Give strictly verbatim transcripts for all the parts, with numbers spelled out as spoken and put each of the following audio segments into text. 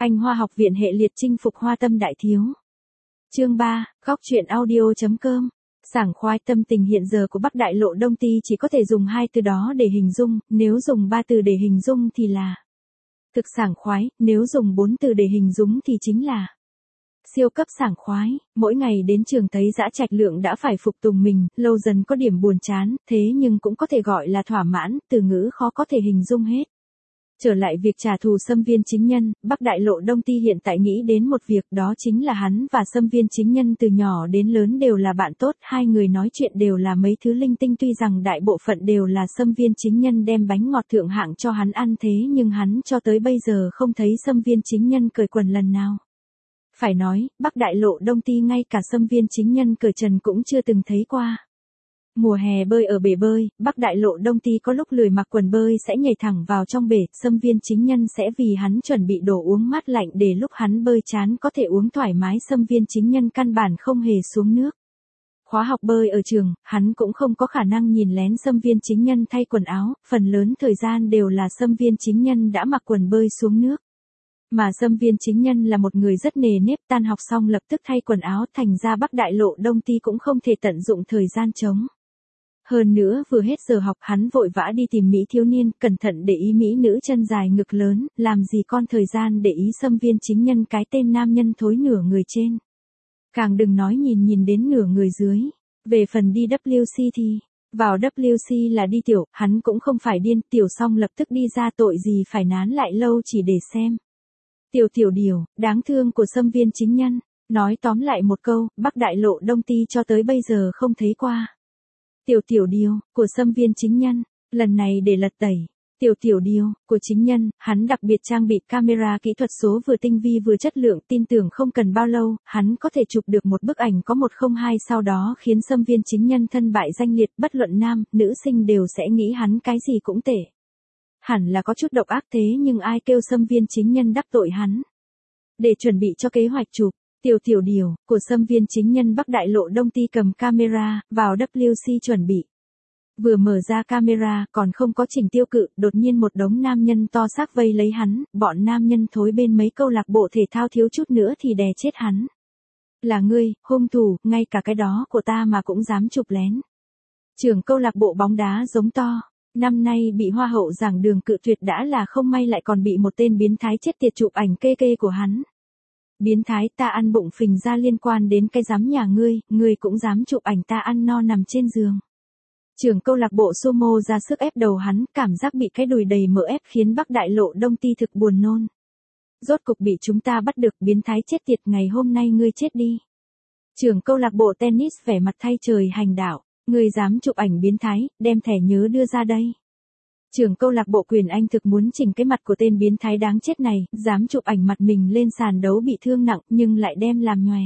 Anh Hoa học viện hệ liệt chinh phục hoa tâm đại thiếu. Chương ba, góc truyện audio.com. Sảng khoái. Tâm tình hiện giờ của Bắc Đại Lộ Đông Ty chỉ có thể dùng hai từ đó để hình dung, nếu dùng ba từ để hình dung thì là thực sảng khoái, nếu dùng bốn từ để hình dung thì chính là siêu cấp sảng khoái. Mỗi ngày đến trường thấy Dã Trạch Lượng đã phải phục tùng mình, lâu dần có điểm buồn chán, thế nhưng cũng có thể gọi là thỏa mãn, từ ngữ khó có thể hình dung hết. Trở lại việc trả thù Xâm Viên Chính Nhân, Bắc Đại Lộ Đông Ty hiện tại nghĩ đến một việc, đó chính là hắn và Xâm Viên Chính Nhân từ nhỏ đến lớn đều là bạn tốt, hai người nói chuyện đều là mấy thứ linh tinh, tuy rằng đại bộ phận đều là Xâm Viên Chính Nhân đem bánh ngọt thượng hạng cho hắn ăn, thế nhưng hắn cho tới bây giờ không thấy Xâm Viên Chính Nhân cởi quần lần nào. Phải nói, Bắc Đại Lộ Đông Ty ngay cả Xâm Viên Chính Nhân cởi trần cũng chưa từng thấy qua. Mùa hè bơi ở bể bơi, Bắc Đại Lộ Đông Ty có lúc lười mặc quần bơi sẽ nhảy thẳng vào trong bể, Xâm Viên Chính Nhân sẽ vì hắn chuẩn bị đồ uống mát lạnh để lúc hắn bơi chán có thể uống thoải mái, Xâm Viên Chính Nhân căn bản không hề xuống nước. Khóa học bơi ở trường, hắn cũng không có khả năng nhìn lén Xâm Viên Chính Nhân thay quần áo, phần lớn thời gian đều là Xâm Viên Chính Nhân đã mặc quần bơi xuống nước. Mà Xâm Viên Chính Nhân là một người rất nề nếp, tan học xong lập tức thay quần áo, thành ra Bắc Đại Lộ Đông Ty cũng không thể tận dụng thời gian trống. Hơn nữa vừa hết giờ học hắn vội vã đi tìm Mỹ thiếu niên, cẩn thận để ý Mỹ nữ chân dài ngực lớn, làm gì con thời gian để ý Xâm Viên Chính Nhân cái tên nam nhân thối nửa người trên. Càng đừng nói nhìn nhìn đến nửa người dưới. Về phần đi W C thì, vào W C là đi tiểu, hắn cũng không phải điên, tiểu xong lập tức đi ra, tội gì phải nán lại lâu chỉ để xem. Tiểu tiểu điều, đáng thương của Xâm Viên Chính Nhân. Nói tóm lại một câu, Bắc Đại Lộ Đông Ty cho tới bây giờ không thấy qua tiểu tiểu điều của Xâm Viên Chính Nhân, lần này để lật tẩy tiểu tiểu điều của chính nhân, hắn đặc biệt trang bị camera kỹ thuật số vừa tinh vi vừa chất lượng, tin tưởng không cần bao lâu, hắn có thể chụp được một bức ảnh có một không hai, sau đó khiến Xâm Viên Chính Nhân thân bại danh liệt, bất luận nam, nữ sinh đều sẽ nghĩ hắn cái gì cũng tệ. Hẳn là có chút độc ác, thế nhưng ai kêu Xâm Viên Chính Nhân đắc tội hắn. Để chuẩn bị cho kế hoạch chụp tiểu tiểu điều của Xâm Viên Chính Nhân, Bắc Đại Lộ Đông Ty cầm camera vào W C chuẩn bị. Vừa mở ra camera còn không có chỉnh tiêu cự, đột nhiên một đống nam nhân to xác vây lấy hắn, bọn nam nhân thối bên mấy câu lạc bộ thể thao thiếu chút nữa thì đè chết hắn. Là ngươi, hung thủ, ngay cả cái đó của ta mà cũng dám chụp lén. Trưởng câu lạc bộ bóng đá giống to. Năm nay bị hoa hậu giảng đường cự tuyệt đã là không may, lại còn bị một tên biến thái chết tiệt chụp ảnh kê kê của hắn. Biến thái, ta ăn bụng phình ra liên quan đến cái giám nhà ngươi, ngươi cũng dám chụp ảnh ta ăn no nằm trên giường. Trưởng câu lạc bộ sumo ra sức ép đầu hắn, cảm giác bị cái đùi đầy mỡ ép khiến Bắc Đại Lộ Đông Ty thực buồn nôn. Rốt cục bị chúng ta bắt được, biến thái chết tiệt, ngày hôm nay ngươi chết đi. Trưởng câu lạc bộ tennis vẻ mặt thay trời hành đạo, ngươi dám chụp ảnh biến thái, đem thẻ nhớ đưa ra đây. Trưởng câu lạc bộ quyền Anh thực muốn chỉnh cái mặt của tên biến thái đáng chết này, dám chụp ảnh mặt mình lên sàn đấu bị thương nặng nhưng lại đem làm nhòe.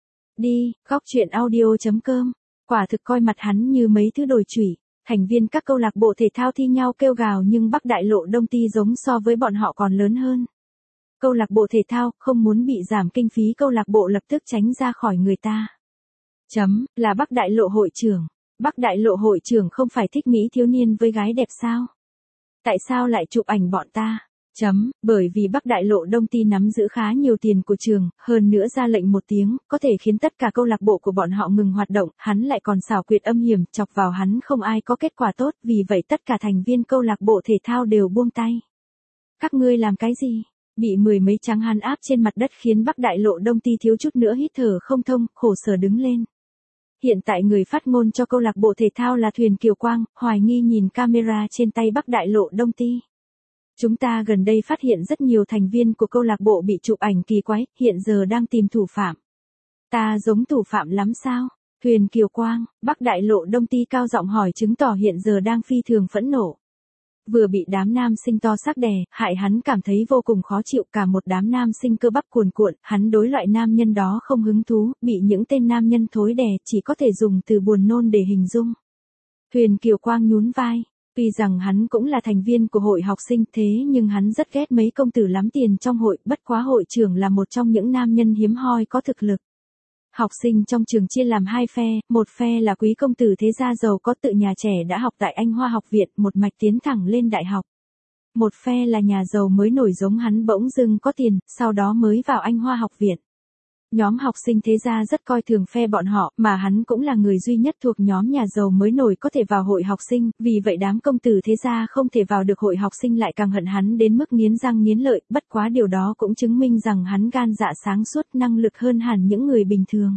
Đi, góc truyện audio.com. Quả thực coi mặt hắn như mấy thứ đồi chủy. Thành viên các câu lạc bộ thể thao thi nhau kêu gào, nhưng Bắc Đại Lộ Đông Ty giống so với bọn họ còn lớn hơn. Câu lạc bộ thể thao không muốn bị giảm kinh phí, câu lạc bộ lập tức tránh ra khỏi người ta. Chấm, là Bắc Đại Lộ hội trưởng. Bắc Đại Lộ hội trưởng không phải thích Mỹ thiếu niên với gái đẹp sao? Tại sao lại chụp ảnh bọn ta? Chấm, bởi vì Bắc Đại Lộ Đông Ty nắm giữ khá nhiều tiền của trường, hơn nữa ra lệnh một tiếng, có thể khiến tất cả câu lạc bộ của bọn họ ngừng hoạt động, hắn lại còn xảo quyệt âm hiểm, chọc vào hắn không ai có kết quả tốt, vì vậy tất cả thành viên câu lạc bộ thể thao đều buông tay. Các ngươi làm cái gì? Bị mười mấy tráng hán áp trên mặt đất khiến Bắc Đại Lộ Đông Ty thiếu chút nữa hít thở không thông, khổ sở đứng lên. Hiện tại người phát ngôn cho câu lạc bộ thể thao là Thuyền Kiều Quang, hoài nghi nhìn camera trên tay Bắc Đại Lộ Đông Ty. Chúng ta gần đây phát hiện rất nhiều thành viên của câu lạc bộ bị chụp ảnh kỳ quái, hiện giờ đang tìm thủ phạm. Ta giống thủ phạm lắm sao? Thuyền Kiều Quang, Bắc Đại Lộ Đông Ty cao giọng hỏi, chứng tỏ hiện giờ đang phi thường phẫn nộ. Vừa bị đám nam sinh to xác đè, hại hắn cảm thấy vô cùng khó chịu, cả một đám nam sinh cơ bắp cuồn cuộn, hắn đối loại nam nhân đó không hứng thú, bị những tên nam nhân thối đè, chỉ có thể dùng từ buồn nôn để hình dung. Thuyền Kiều Quang nhún vai. Tuy rằng hắn cũng là thành viên của hội học sinh, thế nhưng hắn rất ghét mấy công tử lắm tiền trong hội, bất quá hội trưởng là một trong những nam nhân hiếm hoi có thực lực. Học sinh trong trường chia làm hai phe, một phe là quý công tử thế gia giàu có tự nhà trẻ đã học tại Anh Hoa học viện, một mạch tiến thẳng lên đại học. Một phe là nhà giàu mới nổi giống hắn bỗng dưng có tiền, sau đó mới vào Anh Hoa học viện. Nhóm học sinh thế gia rất coi thường phe bọn họ, mà hắn cũng là người duy nhất thuộc nhóm nhà giàu mới nổi có thể vào hội học sinh, vì vậy đám công tử thế gia không thể vào được hội học sinh lại càng hận hắn đến mức nghiến răng nghiến lợi, bất quá điều đó cũng chứng minh rằng hắn gan dạ sáng suốt, năng lực hơn hẳn những người bình thường.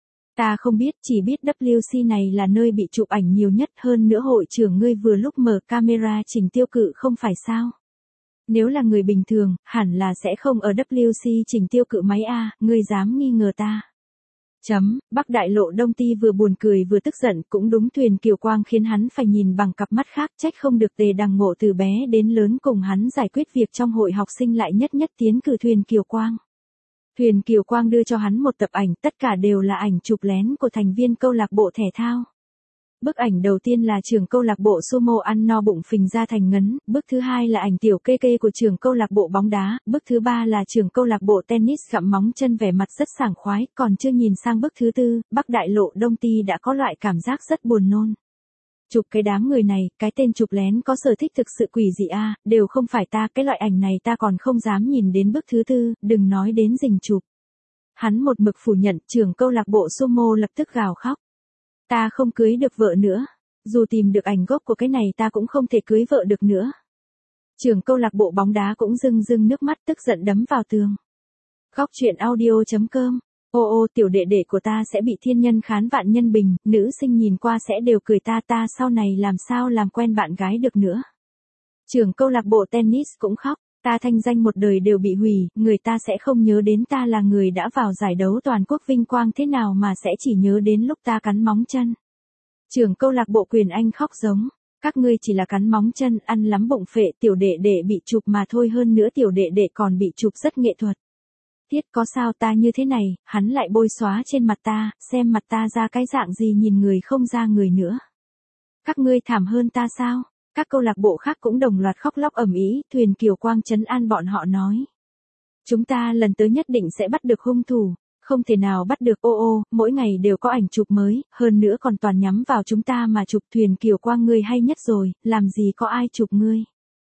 Ta không biết, chỉ biết W C này là nơi bị chụp ảnh nhiều nhất, hơn nữa hội trưởng ngươi vừa lúc mở camera chỉnh tiêu cự không phải sao? Nếu là người bình thường, hẳn là sẽ không ở W C chỉnh tiêu cự máy A, ngươi dám nghi ngờ ta. Chấm, Bắc Đại Lộ Đông Ti vừa buồn cười vừa tức giận, cũng đúng Thuyền Kiều Quang khiến hắn phải nhìn bằng cặp mắt khác, trách không được Tề Đằng Ngộ từ bé đến lớn cùng hắn giải quyết việc trong hội học sinh lại nhất nhất tiến cử Thuyền Kiều Quang. Thuyền Kiều Quang đưa cho hắn một tập ảnh, tất cả đều là ảnh chụp lén của thành viên câu lạc bộ thể thao. Bức ảnh đầu tiên là trưởng câu lạc bộ sumo ăn no bụng phình ra thành ngấn, bức thứ hai là ảnh tiểu kê kê của trưởng câu lạc bộ bóng đá, bức thứ ba là trưởng câu lạc bộ tennis gặm móng chân vẻ mặt rất sảng khoái, còn chưa nhìn sang bức thứ tư, Bắc Đại Lộ Đông Ti đã có loại cảm giác rất buồn nôn. Chụp cái đám người này, cái tên chụp lén có sở thích thực sự quỷ dị a, đều không phải ta, cái loại ảnh này ta còn không dám nhìn đến bức thứ tư, đừng nói đến rình chụp. Hắn một mực phủ nhận, trưởng câu lạc bộ sumo lập tức gào khóc. Ta không cưới được vợ nữa. Dù tìm được ảnh gốc của cái này ta cũng không thể cưới vợ được nữa. Trưởng câu lạc bộ bóng đá cũng rưng rưng nước mắt tức giận đấm vào tường. Góc truyện audio chấm com. Ô ô tiểu đệ đệ của ta sẽ bị thiên nhân khán vạn nhân bình, nữ sinh nhìn qua sẽ đều cười ta ta sau này làm sao làm quen bạn gái được nữa. Trưởng câu lạc bộ tennis cũng khóc. Ta thanh danh một đời đều bị hủy, người ta sẽ không nhớ đến ta là người đã vào giải đấu toàn quốc vinh quang thế nào mà sẽ chỉ nhớ đến lúc ta cắn móng chân. Trưởng câu lạc bộ Quyền Anh khóc giống, các ngươi chỉ là cắn móng chân, ăn lắm bụng phệ, tiểu đệ đệ bị chụp mà thôi, hơn nữa tiểu đệ đệ còn bị chụp rất nghệ thuật. Tiết có sao ta như thế này, hắn lại bôi xóa trên mặt ta, xem mặt ta ra cái dạng gì nhìn người không ra người nữa. Các ngươi thảm hơn ta sao? Các câu lạc bộ khác cũng đồng loạt khóc lóc ầm ĩ, Thuyền Kiều Quang trấn an bọn họ nói. Chúng ta lần tới nhất định sẽ bắt được hung thủ, không thể nào bắt được ô ô, mỗi ngày đều có ảnh chụp mới, hơn nữa còn toàn nhắm vào chúng ta mà chụp. Thuyền Kiều Quang ngươi hay nhất rồi, làm gì có ai chụp ngươi.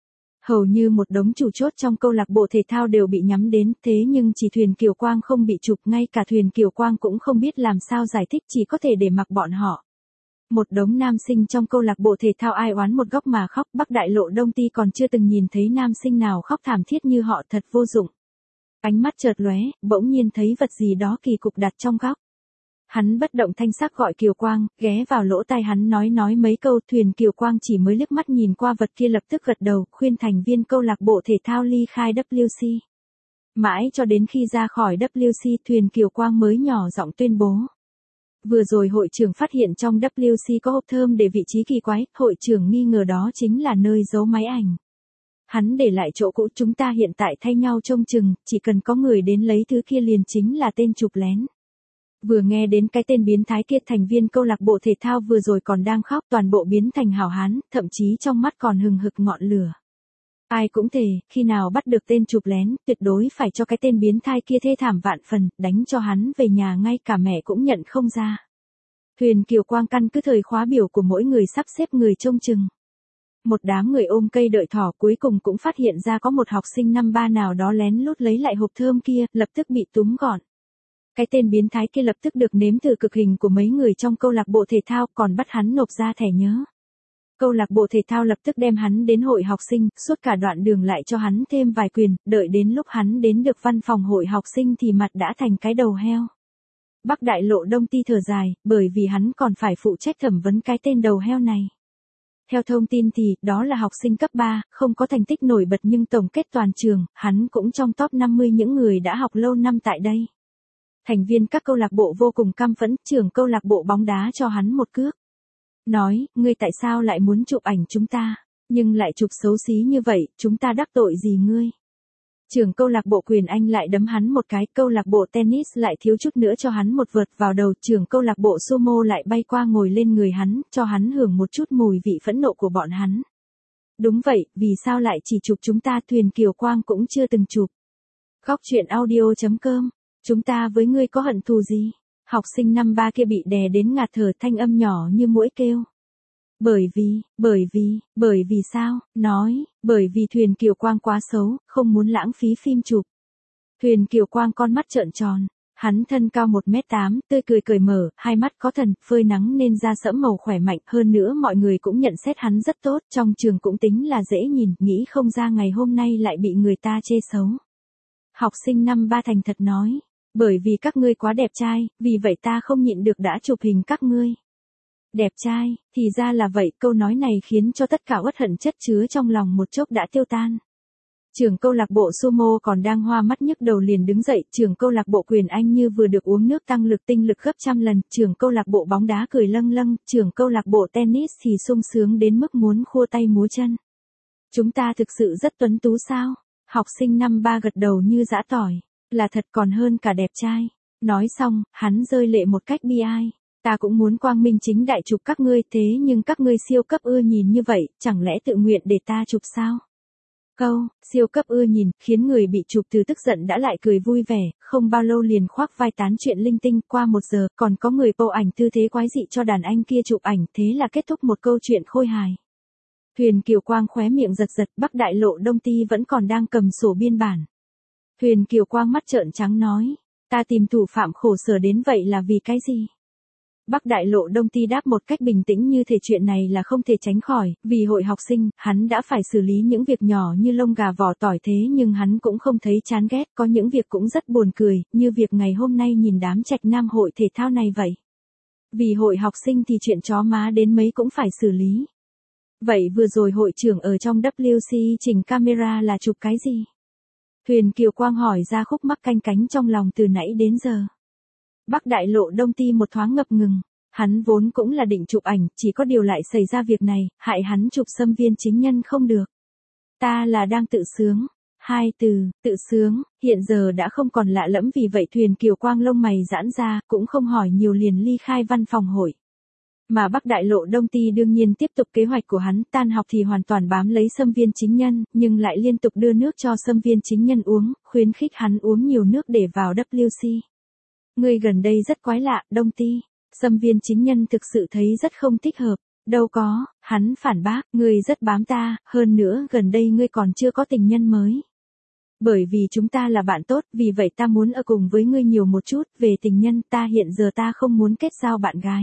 Hầu như một đống chủ chốt trong câu lạc bộ thể thao đều bị nhắm đến, thế nhưng chỉ Thuyền Kiều Quang không bị chụp, ngay cả Thuyền Kiều Quang cũng không biết làm sao giải thích, chỉ có thể để mặc bọn họ. Một đống nam sinh trong câu lạc bộ thể thao ai oán một góc mà khóc, Bắc Đại Lộ Đông Ti còn chưa từng nhìn thấy nam sinh nào khóc thảm thiết như họ, thật vô dụng. Ánh mắt chợt lóe, bỗng nhiên thấy vật gì đó kỳ cục đặt trong góc. Hắn bất động thanh sắc gọi Kiều Quang, ghé vào lỗ tai hắn nói nói mấy câu. Thuyền Kiều Quang chỉ mới liếc mắt nhìn qua vật kia lập tức gật đầu, khuyên thành viên câu lạc bộ thể thao ly khai W C. Mãi cho đến khi ra khỏi W C, Thuyền Kiều Quang mới nhỏ giọng tuyên bố. Vừa rồi hội trưởng phát hiện trong W C có hộp thơm để vị trí kỳ quái, hội trưởng nghi ngờ đó chính là nơi giấu máy ảnh. Hắn để lại chỗ cũ, chúng ta hiện tại thay nhau trông chừng, chỉ cần có người đến lấy thứ kia liền chính là tên chụp lén. Vừa nghe đến cái tên biến thái kia, thành viên câu lạc bộ thể thao vừa rồi còn đang khóc, toàn bộ biến thành hào hán, thậm chí trong mắt còn hừng hực ngọn lửa. Ai cũng thề, khi nào bắt được tên chụp lén, tuyệt đối phải cho cái tên biến thái kia thê thảm vạn phần, đánh cho hắn về nhà ngay cả mẹ cũng nhận không ra. Thuyền Kiều Quang căn cứ thời khóa biểu của mỗi người sắp xếp người trông chừng. Một đám người ôm cây đợi thỏ cuối cùng cũng phát hiện ra có một học sinh năm ba nào đó lén lút lấy lại hộp thơm kia, lập tức bị túm gọn. Cái tên biến thái kia lập tức được nếm thử cực hình của mấy người trong câu lạc bộ thể thao, còn bắt hắn nộp ra thẻ nhớ. Câu lạc bộ thể thao lập tức đem hắn đến hội học sinh, suốt cả đoạn đường lại cho hắn thêm vài quyền, đợi đến lúc hắn đến được văn phòng hội học sinh thì mặt đã thành cái đầu heo. Bắc Đại Lộ Đông Ti thở dài, bởi vì hắn còn phải phụ trách thẩm vấn cái tên đầu heo này. Theo thông tin thì, đó là học sinh cấp ba, không có thành tích nổi bật nhưng tổng kết toàn trường, hắn cũng trong top năm mươi những người đã học lâu năm tại đây. Thành viên các câu lạc bộ vô cùng căm phẫn, trưởng câu lạc bộ bóng đá cho hắn một cước. Nói, ngươi tại sao lại muốn chụp ảnh chúng ta, nhưng lại chụp xấu xí như vậy, chúng ta đắc tội gì ngươi? Trưởng câu lạc bộ Quyền Anh lại đấm hắn một cái, câu lạc bộ tennis lại thiếu chút nữa cho hắn một vợt vào đầu, trưởng câu lạc bộ sumo lại bay qua ngồi lên người hắn, cho hắn hưởng một chút mùi vị phẫn nộ của bọn hắn. Đúng vậy, vì sao lại chỉ chụp chúng ta? Thuyền Kiều Quang cũng chưa từng chụp. Góc truyện audio chấm com. Chúng ta với ngươi có hận thù gì? Học sinh năm ba kia bị đè đến ngạt thở, thanh âm nhỏ như muỗi kêu. Bởi vì, bởi vì, bởi vì sao, nói, bởi vì Thuyền Kiều Quang quá xấu, không muốn lãng phí phim chụp. Thuyền Kiều Quang con mắt trợn tròn, hắn thân cao một mét tám, tươi cười cởi mở, hai mắt có thần, phơi nắng nên da sẫm màu khỏe mạnh, hơn nữa mọi người cũng nhận xét hắn rất tốt, trong trường cũng tính là dễ nhìn, nghĩ không ra ngày hôm nay lại bị người ta chê xấu. Học sinh năm ba thành thật nói, bởi vì các ngươi quá đẹp trai, vì vậy ta không nhịn được đã chụp hình các ngươi. Đẹp trai, thì ra là vậy, câu nói này khiến cho tất cả uất hận chất chứa trong lòng một chốc đã tiêu tan. Trưởng câu lạc bộ sumo còn đang hoa mắt nhức đầu liền đứng dậy, trưởng câu lạc bộ quyền Anh như vừa được uống nước tăng lực tinh lực gấp trăm lần, trưởng câu lạc bộ bóng đá cười lâng lâng, trưởng câu lạc bộ tennis thì sung sướng đến mức muốn khua tay múa chân. Chúng ta thực sự rất tuấn tú sao? Học sinh năm ba gật đầu như giã tỏi, là thật còn hơn cả đẹp trai. Nói xong, hắn rơi lệ một cách bi ai. Ta cũng muốn quang minh chính đại chụp các ngươi, thế nhưng các ngươi siêu cấp ưa nhìn như vậy, chẳng lẽ tự nguyện để ta chụp sao? Câu, siêu cấp ưa nhìn, khiến người bị chụp từ tức giận đã lại cười vui vẻ, không bao lâu liền khoác vai tán chuyện linh tinh, qua một giờ, còn có người po ảnh tư thế quái dị cho đàn anh kia chụp ảnh, thế là kết thúc một câu chuyện khôi hài. Thuyền Kiều Quang khóe miệng giật giật, Bắc Đại Lộ Đông Ty vẫn còn đang cầm sổ biên bản. Thuyền Kiều Quang mắt trợn trắng nói, ta tìm thủ phạm khổ sở đến vậy là vì cái gì? Bắc Đại Lộ Đông Ty đáp một cách bình tĩnh như thể chuyện này là không thể tránh khỏi, vì hội học sinh, hắn đã phải xử lý những việc nhỏ như lông gà vỏ tỏi thế nhưng hắn cũng không thấy chán ghét, có những việc cũng rất buồn cười, như việc ngày hôm nay nhìn đám trạch nam hội thể thao này vậy. Vì hội học sinh thì chuyện chó má đến mấy cũng phải xử lý. Vậy vừa rồi hội trưởng ở trong W C chỉnh camera là chụp cái gì? Thuyền Kiều Quang hỏi ra khúc mắc canh cánh trong lòng từ nãy đến giờ. Bắc Đại Lộ Đông Ty một thoáng ngập ngừng, hắn vốn cũng là định chụp ảnh, chỉ có điều lại xảy ra việc này, hại hắn chụp xâm viên chính nhân không được. Ta là đang tự sướng. Hai từ, tự sướng, hiện giờ đã không còn lạ lẫm vì vậy Thuyền Kiều Quang lông mày giãn ra, cũng không hỏi nhiều liền ly khai văn phòng hội. Mà Bắc Đại Lộ Đông Ty đương nhiên tiếp tục kế hoạch của hắn, tan học thì hoàn toàn bám lấy xâm viên chính nhân, nhưng lại liên tục đưa nước cho xâm viên chính nhân uống, khuyến khích hắn uống nhiều nước để vào W C. Người gần đây rất quái lạ, Đông Ty. Xâm viên chính nhân thực sự thấy rất không thích hợp. Đâu có, hắn phản bác, ngươi rất bám ta, hơn nữa gần đây ngươi còn chưa có tình nhân mới. Bởi vì chúng ta là bạn tốt, vì vậy ta muốn ở cùng với ngươi nhiều một chút, về tình nhân ta hiện giờ ta không muốn kết giao bạn gái.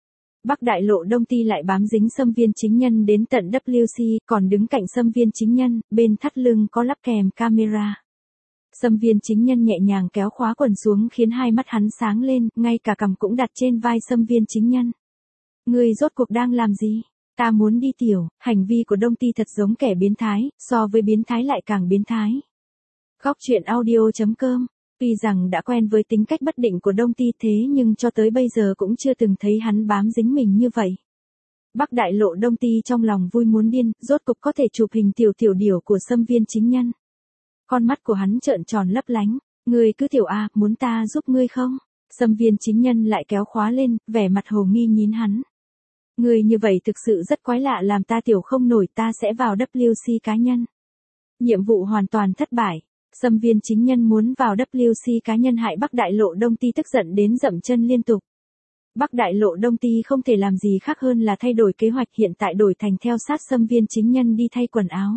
Bắc Đại Lộ Đông Ty lại bám dính xâm viên chính nhân đến tận W C, còn đứng cạnh xâm viên chính nhân, bên thắt lưng có lắp kèm camera. Xâm viên chính nhân nhẹ nhàng kéo khóa quần xuống khiến hai mắt hắn sáng lên, ngay cả cằm cũng đặt trên vai xâm viên chính nhân. Ngươi rốt cuộc đang làm gì? Ta muốn đi tiểu, hành vi của Đông Ty thật giống kẻ biến thái, so với biến thái lại càng biến thái. Góc truyện audio chấm com. Tuy rằng đã quen với tính cách bất định của Đông Ty thế nhưng cho tới bây giờ cũng chưa từng thấy hắn bám dính mình như vậy. Bắc Đại Lộ Đông Ty trong lòng vui muốn điên, rốt cục có thể chụp hình tiểu tiểu điểu của xâm viên chính nhân. Con mắt của hắn trợn tròn lấp lánh, ngươi cứ tiểu a, muốn ta giúp ngươi không? Xâm viên chính nhân lại kéo khóa lên, vẻ mặt hồ nghi nhìn hắn. Ngươi như vậy thực sự rất quái lạ làm ta tiểu không nổi, ta sẽ vào W C cá nhân. Nhiệm vụ hoàn toàn thất bại. Xâm viên chính nhân muốn vào W C cá nhân hại Bắc Đại Lộ Đông Ty tức giận đến dậm chân liên tục. Bắc Đại Lộ Đông Ty không thể làm gì khác hơn là thay đổi kế hoạch, hiện tại đổi thành theo sát xâm viên chính nhân đi thay quần áo.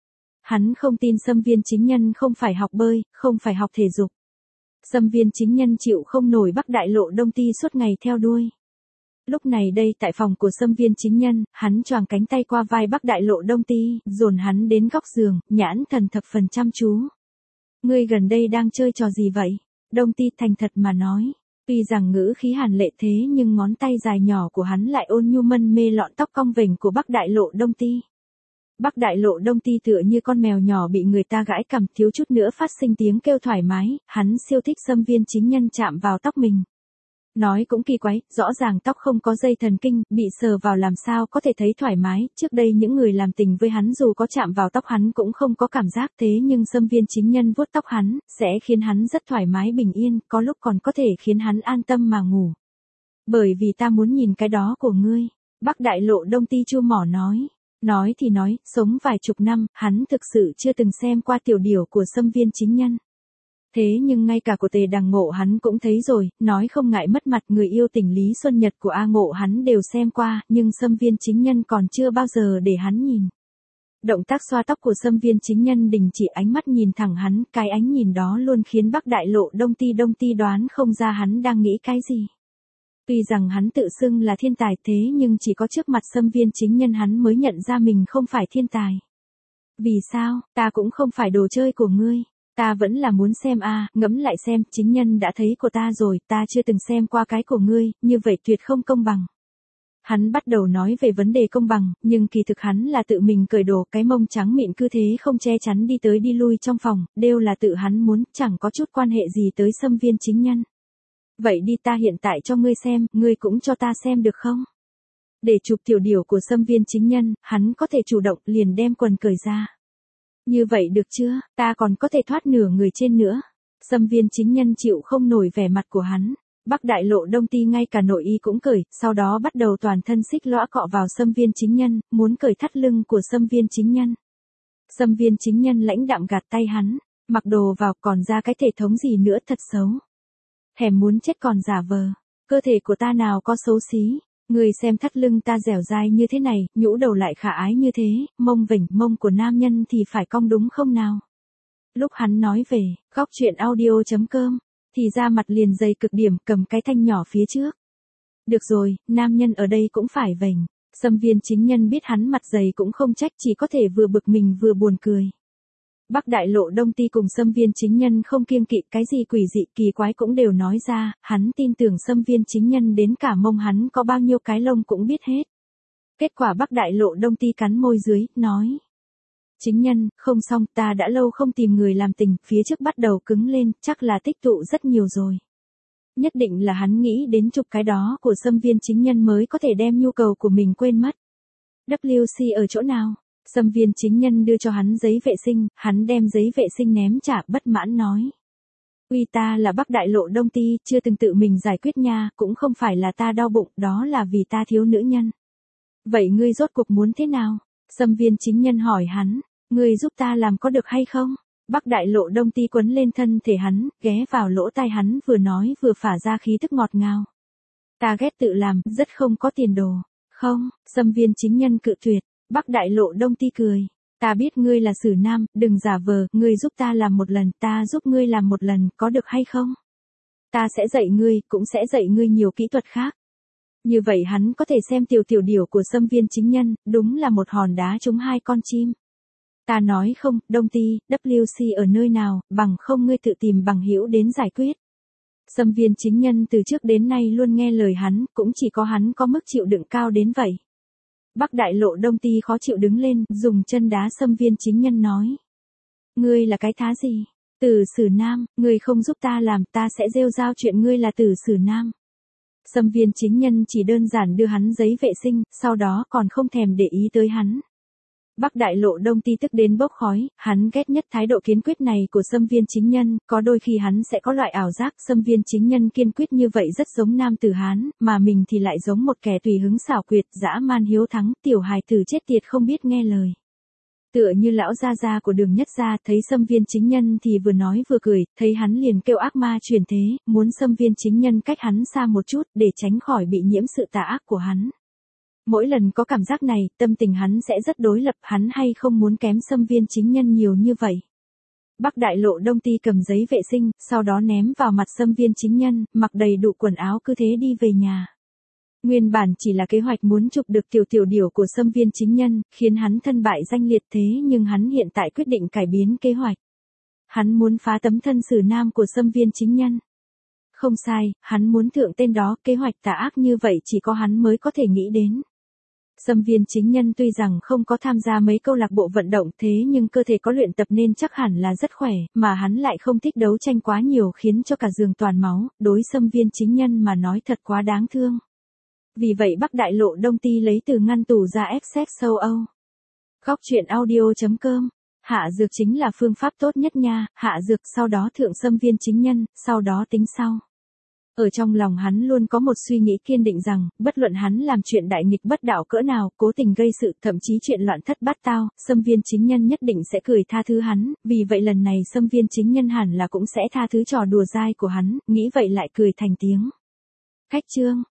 Hắn không tin xâm viên chính nhân không phải học bơi, không phải học thể dục. Xâm viên chính nhân chịu không nổi Bắc Đại Lộ Đông Ty suốt ngày theo đuôi. Lúc này đây tại phòng của xâm viên chính nhân, hắn choàng cánh tay qua vai Bắc Đại Lộ Đông Ty, dồn hắn đến góc giường, nhãn thần thập phần chăm chú. Ngươi gần đây đang chơi trò gì vậy? Đông Ty thành thật mà nói. Tuy rằng ngữ khí hàn lệ thế nhưng ngón tay dài nhỏ của hắn lại ôn nhu mân mê lọn tóc cong vểnh của Bắc Đại Lộ Đông Ty. Bắc Đại Lộ Đông Ty tựa như con mèo nhỏ bị người ta gãi cằm, thiếu chút nữa phát sinh tiếng kêu thoải mái, hắn siêu thích xâm viên chính nhân chạm vào tóc mình. Nói cũng kỳ quái, rõ ràng tóc không có dây thần kinh, bị sờ vào làm sao có thể thấy thoải mái, trước đây những người làm tình với hắn dù có chạm vào tóc hắn cũng không có cảm giác, thế nhưng xâm viên chính nhân vuốt tóc hắn, sẽ khiến hắn rất thoải mái bình yên, có lúc còn có thể khiến hắn an tâm mà ngủ. Bởi vì ta muốn nhìn cái đó của ngươi, Bắc Đại Lộ Đông Ty chua mỏ nói. Nói thì nói, sống vài chục năm, hắn thực sự chưa từng xem qua tiểu điểu của xâm viên chính nhân. Thế nhưng ngay cả của Tề Đằng Ngộ hắn cũng thấy rồi, nói không ngại mất mặt người yêu tình Lý Xuân Nhật của A Ngộ hắn đều xem qua, nhưng Xâm Viên Chính Nhân còn chưa bao giờ để hắn nhìn. Động tác xoa tóc của Xâm Viên Chính Nhân đình chỉ, ánh mắt nhìn thẳng hắn, cái ánh nhìn đó luôn khiến Bắc Đại Lộ Đông Ti Đông Ti đoán không ra hắn đang nghĩ cái gì. Tuy rằng hắn tự xưng là thiên tài thế nhưng chỉ có trước mặt Xâm Viên Chính Nhân hắn mới nhận ra mình không phải thiên tài. Vì sao, ta cũng không phải đồ chơi của ngươi. Ta vẫn là muốn xem a, à, ngẫm lại xem, chính nhân đã thấy của ta rồi, ta chưa từng xem qua cái của ngươi, như vậy tuyệt không công bằng. Hắn bắt đầu nói về vấn đề công bằng, nhưng kỳ thực hắn là tự mình cởi đồ, cái mông trắng mịn cứ thế không che chắn đi tới đi lui trong phòng, đều là tự hắn muốn, chẳng có chút quan hệ gì tới Xâm Viên Chính Nhân. Vậy đi, ta hiện tại cho ngươi xem, ngươi cũng cho ta xem được không? Để chụp tiểu điểu của Xâm Viên Chính Nhân, hắn có thể chủ động liền đem quần cởi ra. Như vậy được chưa, ta còn có thể thoát nửa người trên nữa. Xâm Viên Chính Nhân chịu không nổi vẻ mặt của hắn. Bắc Đại Lộ Đông Ti ngay cả nội y cũng cởi, sau đó bắt đầu toàn thân xích lõa cọ vào Xâm Viên Chính Nhân, muốn cởi thắt lưng của Xâm Viên Chính Nhân. Xâm Viên Chính Nhân lãnh đạm gạt tay hắn, mặc đồ vào còn ra cái thể thống gì nữa, thật xấu. Thèm muốn chết còn giả vờ, cơ thể của ta nào có xấu xí. Người xem thắt lưng ta dẻo dai như thế này, nhũ đầu lại khả ái như thế, mông vểnh, mông của nam nhân thì phải cong đúng không nào? Lúc hắn nói về, góc chuyện audio chấm com, thì ra mặt liền dày cực điểm, cầm cái thanh nhỏ phía trước. Được rồi, nam nhân ở đây cũng phải vểnh. Xâm Viên Chính Nhân biết hắn mặt dày cũng không trách, chỉ có thể vừa bực mình vừa buồn cười. Bắc Đại Lộ Đông Ti cùng Xâm Viên Chính Nhân không kiêng kỵ, cái gì quỷ dị kỳ quái cũng đều nói ra, hắn tin tưởng Xâm Viên Chính Nhân đến cả mông hắn có bao nhiêu cái lông cũng biết hết. Kết quả Bắc Đại Lộ Đông Ti cắn môi dưới, nói. Chính Nhân, không xong, ta đã lâu không tìm người làm tình, phía trước bắt đầu cứng lên, chắc là tích tụ rất nhiều rồi. Nhất định là hắn nghĩ đến chụp cái đó của Xâm Viên Chính Nhân mới có thể đem nhu cầu của mình quên mất. vê kép ở chỗ nào? Xâm Viên Chính Nhân đưa cho hắn giấy vệ sinh, hắn đem giấy vệ sinh ném trả, bất mãn nói. Uy, ta là Bắc Đại Lộ Đông Ti, chưa từng tự mình giải quyết nha, cũng không phải là ta đau bụng, đó là vì ta thiếu nữ nhân. Vậy ngươi rốt cuộc muốn thế nào? Xâm Viên Chính Nhân hỏi hắn, ngươi giúp ta làm có được hay không? Bắc Đại Lộ Đông Ti quấn lên thân thể hắn, ghé vào lỗ tai hắn vừa nói vừa phả ra khí tức ngọt ngào. Ta ghét tự làm, rất không có tiền đồ. Không, Xâm Viên Chính Nhân cự tuyệt. Bắc Đại Lộ Đông Ti cười. Ta biết ngươi là Sử Nam, đừng giả vờ, ngươi giúp ta làm một lần, ta giúp ngươi làm một lần, có được hay không? Ta sẽ dạy ngươi, cũng sẽ dạy ngươi nhiều kỹ thuật khác. Như vậy hắn có thể xem tiểu tiểu điểu của Xâm Viên Chính Nhân, đúng là một hòn đá trúng hai con chim. Ta nói không, Đông Ti, vê kép ở nơi nào, bằng không ngươi tự tìm bằng hữu đến giải quyết. Xâm Viên Chính Nhân từ trước đến nay luôn nghe lời hắn, cũng chỉ có hắn có mức chịu đựng cao đến vậy. Bắc Đại Lộ Đông Ti khó chịu đứng lên, dùng chân đá Xâm Viên Chính Nhân nói. Ngươi là cái thá gì? Tử Sử Nam, ngươi không giúp ta làm, ta sẽ rêu rao chuyện ngươi là Tử Sử Nam. Xâm Viên Chính Nhân chỉ đơn giản đưa hắn giấy vệ sinh, sau đó còn không thèm để ý tới hắn. Bắc Đại Lộ Đông Ti tức đến bốc khói, hắn ghét nhất thái độ kiên quyết này của Xâm Viên Chính Nhân, có đôi khi hắn sẽ có loại ảo giác Xâm Viên Chính Nhân kiên quyết như vậy rất giống nam tử Hán, mà mình thì lại giống một kẻ tùy hứng xảo quyệt, dã man hiếu thắng, tiểu hài tử chết tiệt không biết nghe lời. Tựa như lão gia gia của Đường Nhất gia, thấy Xâm Viên Chính Nhân thì vừa nói vừa cười, thấy hắn liền kêu ác ma chuyển thế, muốn Xâm Viên Chính Nhân cách hắn xa một chút để tránh khỏi bị nhiễm sự tà ác của hắn. Mỗi lần có cảm giác này, tâm tình hắn sẽ rất đối lập, hắn hay không muốn kém Xâm Viên Chính Nhân nhiều như vậy. Bắc Đại Lộ Đông Ti cầm giấy vệ sinh, sau đó ném vào mặt Xâm Viên Chính Nhân, mặc đầy đủ quần áo cứ thế đi về nhà. Nguyên bản chỉ là kế hoạch muốn chụp được tiểu tiểu điểu của Xâm Viên Chính Nhân, khiến hắn thân bại danh liệt thế nhưng hắn hiện tại quyết định cải biến kế hoạch. Hắn muốn phá tấm thân Sử Nam của Xâm Viên Chính Nhân. Không sai, hắn muốn thượng tên đó, kế hoạch tà ác như vậy chỉ có hắn mới có thể nghĩ đến. Xâm Viên Chính Nhân tuy rằng không có tham gia mấy câu lạc bộ vận động thế nhưng cơ thể có luyện tập nên chắc hẳn là rất khỏe, mà hắn lại không thích đấu tranh quá nhiều khiến cho cả giường toàn máu, đối Xâm Viên Chính Nhân mà nói thật quá đáng thương. Vì vậy Bắc Đại Lộ Đông Ti lấy từ ngăn tủ ra ép xét châu Âu. Góc chuyện audio chấm com, hạ dược chính là phương pháp tốt nhất nha, hạ dược sau đó thượng Xâm Viên Chính Nhân, sau đó tính sau. Ở trong lòng hắn luôn có một suy nghĩ kiên định rằng, bất luận hắn làm chuyện đại nghịch bất đạo cỡ nào, cố tình gây sự, thậm chí chuyện loạn thất bát tao, Xâm Viên chính nhân nhất định sẽ cười tha thứ hắn, vì vậy lần này Xâm Viên chính nhân hẳn là cũng sẽ tha thứ trò đùa dai của hắn, nghĩ vậy lại cười thành tiếng. Khách trương,